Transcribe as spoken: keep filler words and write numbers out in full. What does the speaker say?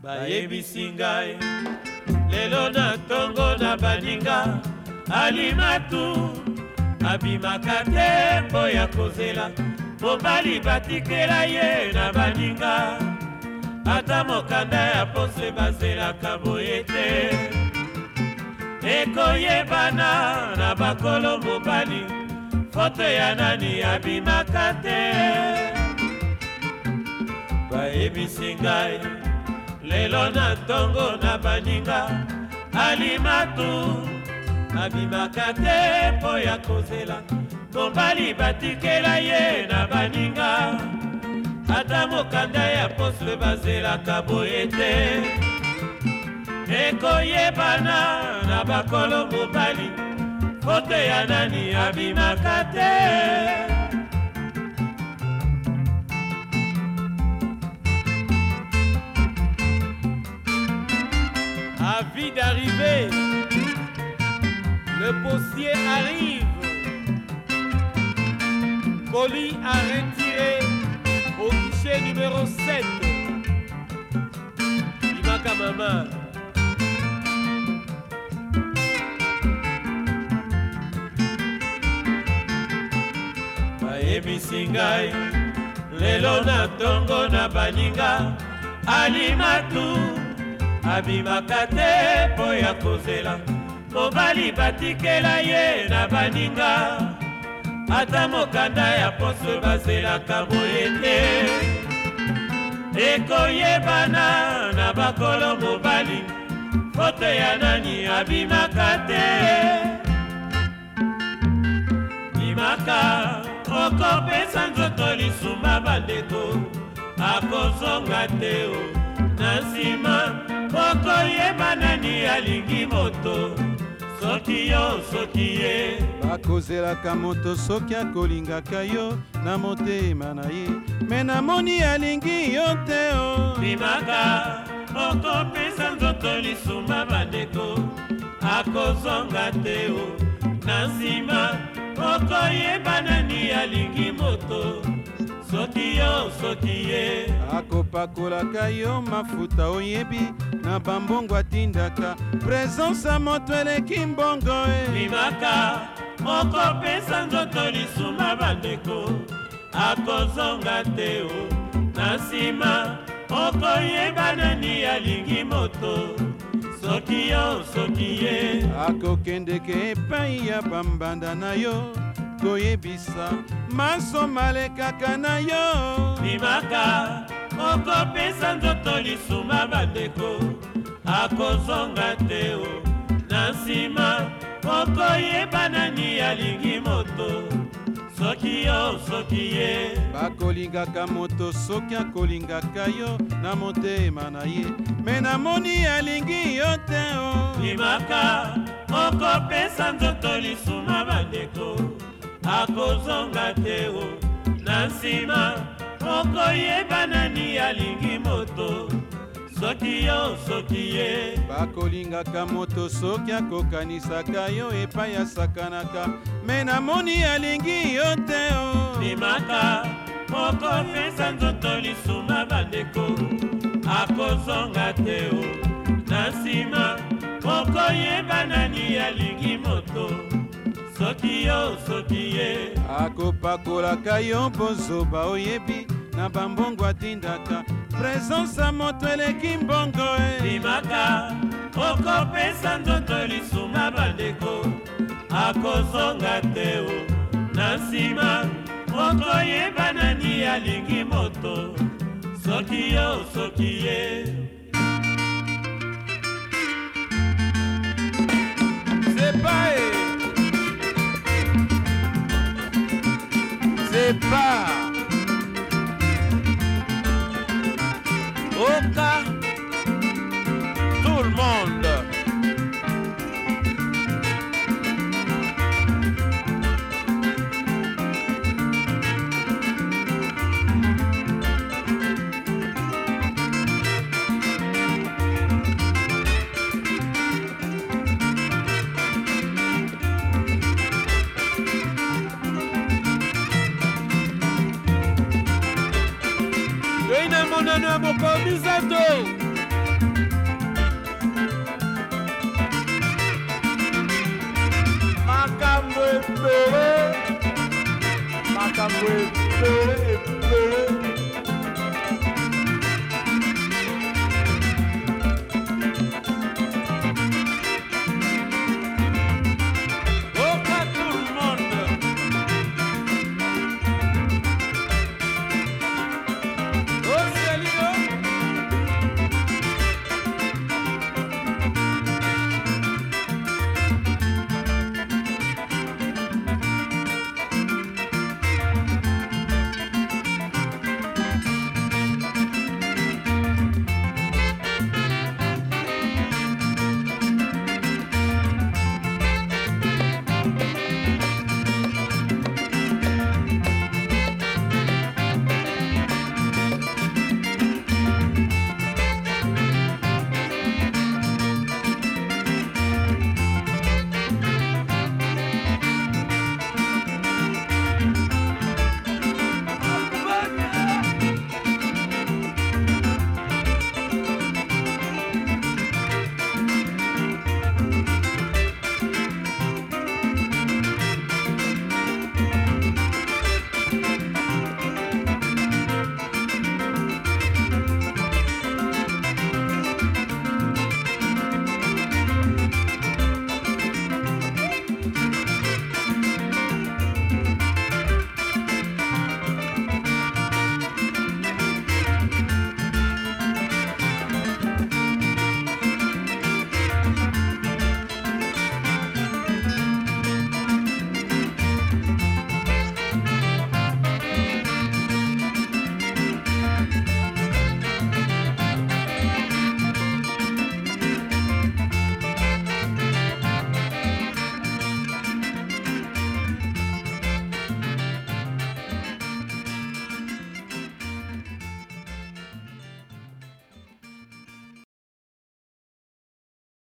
bayebisi ngai lelo na tongo na baninga alimatu abimaka te mpo ya kozela mobali batikela ye na baninga ata mokanda ya pose bazelaka boye te ekoyebana na bakolo mobali foto ya nani abimaka te bayebisi ngai lelo na tongo na baninga alimatu abimaka te mpo ya kozela mobali batikela ye na baninga ata mokanda ya posle bazelaka boye te ekoyebana na bakolo mobali foto ya nani abimaka te Avis d'arrivée, le postier arrive. Colis à retirer au guichet numéro sept. Imaka mama. bayebisi ngai lelo na tongo na baninga alimatu abimaka te mpo ya kozela mobali batikela ye na baninga ata mokanda ya poso bazelaka boye te ekoyebana na bakolo mobali foto ya nani abimaka te bimaka okopesa nzoto lisumba bandeko akozonga te o na nsima okoyeba nani alingi moto soki yo soki ye bakozelaka moto soki akolingaka yo na motema na ye me namoni alingi yo te o bimaka okopesa nzoto lisumba bandeko akozonga te o na nsima okoyeba nani alingi moto soki yo soki ye akopakolaka yo mafuta oyebi na bambongo atindaka presence ya moto eleki mbongo e bimaka okopesa nzoto lisuma bandeko akozonga te o na nsima okoyeba nani alingi moto soki yo soki ye akokendeke epai ya bambanda na yo koyebisa maso malekaka na yo bimaka okopesa nzoto lisuma bandeko akozonga te o na nsima okoyeba nani alingi moto soki yo soki ye bakolingaka moto soki akolingaka yo na motema na ye me namoni alingi yo te o bimaka okopesa nzoto lisuma bandeko akozonga te o na nsima okoyeba nani alingi moto soki yo soki ye bakolingaka moto soki akokanisaka yo epai asakanaka me namoni alingi yo te o bimaka okopesa nzoto lisuma bandeko akozonga te o na nsima okoyeba nani alingi moto soki yo soki ye akopakolaka yo bozoba oyebi na bambongo atindaka presence ya moto eleki mbongo e bimaka okopesa nzoto lisuma bandeko akozonga te o na nsima okoyeba nani alingi moto soki yo soki ye C'est pas C'est pas Oka tout le monde Mokomisato makambo ebele makambo ebele